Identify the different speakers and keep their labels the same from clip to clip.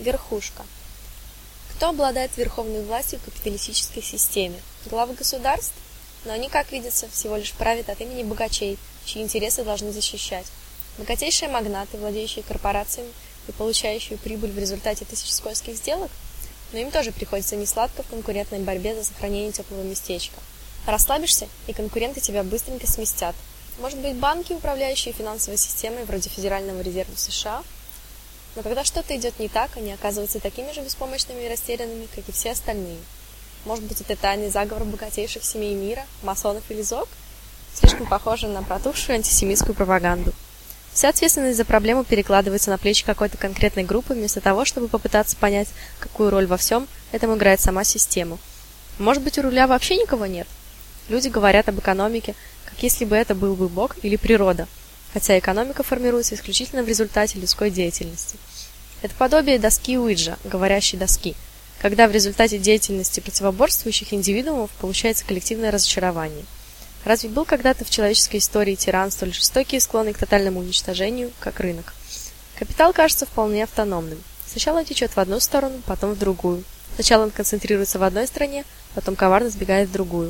Speaker 1: Верхушка. Кто обладает верховной властью в капиталистической системе? Главы государств? Но они, как видится, всего лишь правят от имени богачей, чьи интересы должны защищать. Богатейшие магнаты, владеющие корпорациями и получающие прибыль в результате тысяч скользких сделок, но им тоже приходится несладко в конкурентной борьбе за сохранение теплого местечка. Расслабишься, и конкуренты тебя быстренько сместят. Может быть, банки, управляющие финансовой системой, вроде Федерального резерва США? Но когда что-то идет не так, они оказываются такими же беспомощными и растерянными, как и все остальные. Может быть, это тайный заговор богатейших семей мира, масонов или ЗОГ? Слишком похоже на протухшую антисемитскую пропаганду. Вся ответственность за проблему перекладывается на плечи какой-то конкретной группы, вместо того, чтобы попытаться понять, какую роль во всем этом играет сама система. Может быть, у руля вообще никого нет? Люди говорят об экономике, как если бы это был бы Бог или природа, хотя экономика формируется исключительно в результате людской деятельности. Это подобие доски Уиджа, говорящей доски, когда в результате деятельности противоборствующих индивидуумов получается коллективное разочарование. Разве был когда-то в человеческой истории тиран столь жестокий и склонный к тотальному уничтожению, как рынок? Капитал кажется вполне автономным. Сначала течет в одну сторону, потом в другую. Сначала он концентрируется в одной стране, потом коварно сбегает в другую.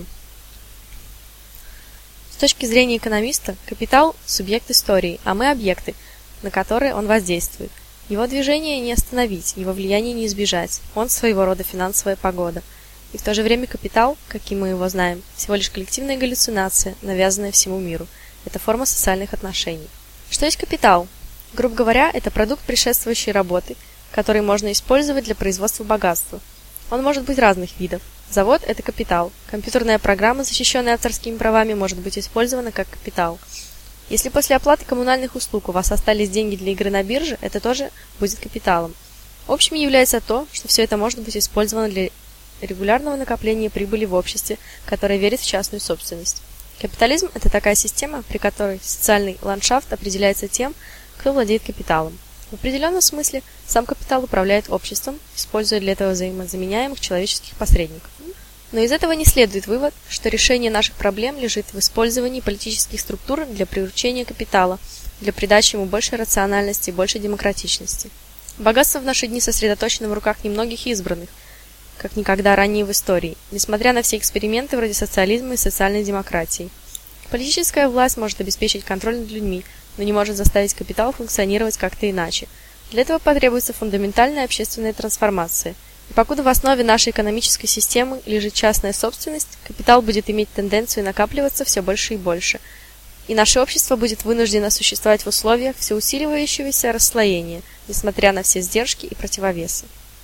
Speaker 1: С точки зрения экономиста, капитал – субъект истории, а мы – объекты, на которые он воздействует. Его движение не остановить, его влияние не избежать. Он своего рода финансовая погода. И в то же время капитал, каким мы его знаем, всего лишь коллективная галлюцинация, навязанная всему миру. Это форма социальных отношений. Что есть капитал? Грубо говоря, это продукт предшествующей работы, который можно использовать для производства богатства. Он может быть разных видов. Завод – это капитал. Компьютерная программа, защищенная авторскими правами, может быть использована как капитал. Если после оплаты коммунальных услуг у вас остались деньги для игры на бирже, это тоже будет капиталом. Общим является то, что все это может быть использовано для регулярного накопления прибыли в обществе, которое верит в частную собственность. Капитализм – это такая система, при которой социальный ландшафт определяется тем, кто владеет капиталом. В определенном смысле сам капитал управляет обществом, используя для этого взаимозаменяемых человеческих посредников. Но из этого не следует вывод, что решение наших проблем лежит в использовании политических структур для приручения капитала, для придачи ему большей рациональности и большей демократичности. Богатство в наши дни сосредоточено в руках немногих избранных, как никогда ранее в истории, несмотря на все эксперименты вроде социализма и социальной демократии. Политическая власть может обеспечить контроль над людьми, но не может заставить капитал функционировать как-то иначе. Для этого потребуется фундаментальная общественная трансформация. И покуда в основе нашей экономической системы лежит частная собственность, капитал будет иметь тенденцию накапливаться все больше и больше. И наше общество будет вынуждено существовать в условиях всеусиливающегося расслоения, несмотря на все сдержки и противовесы.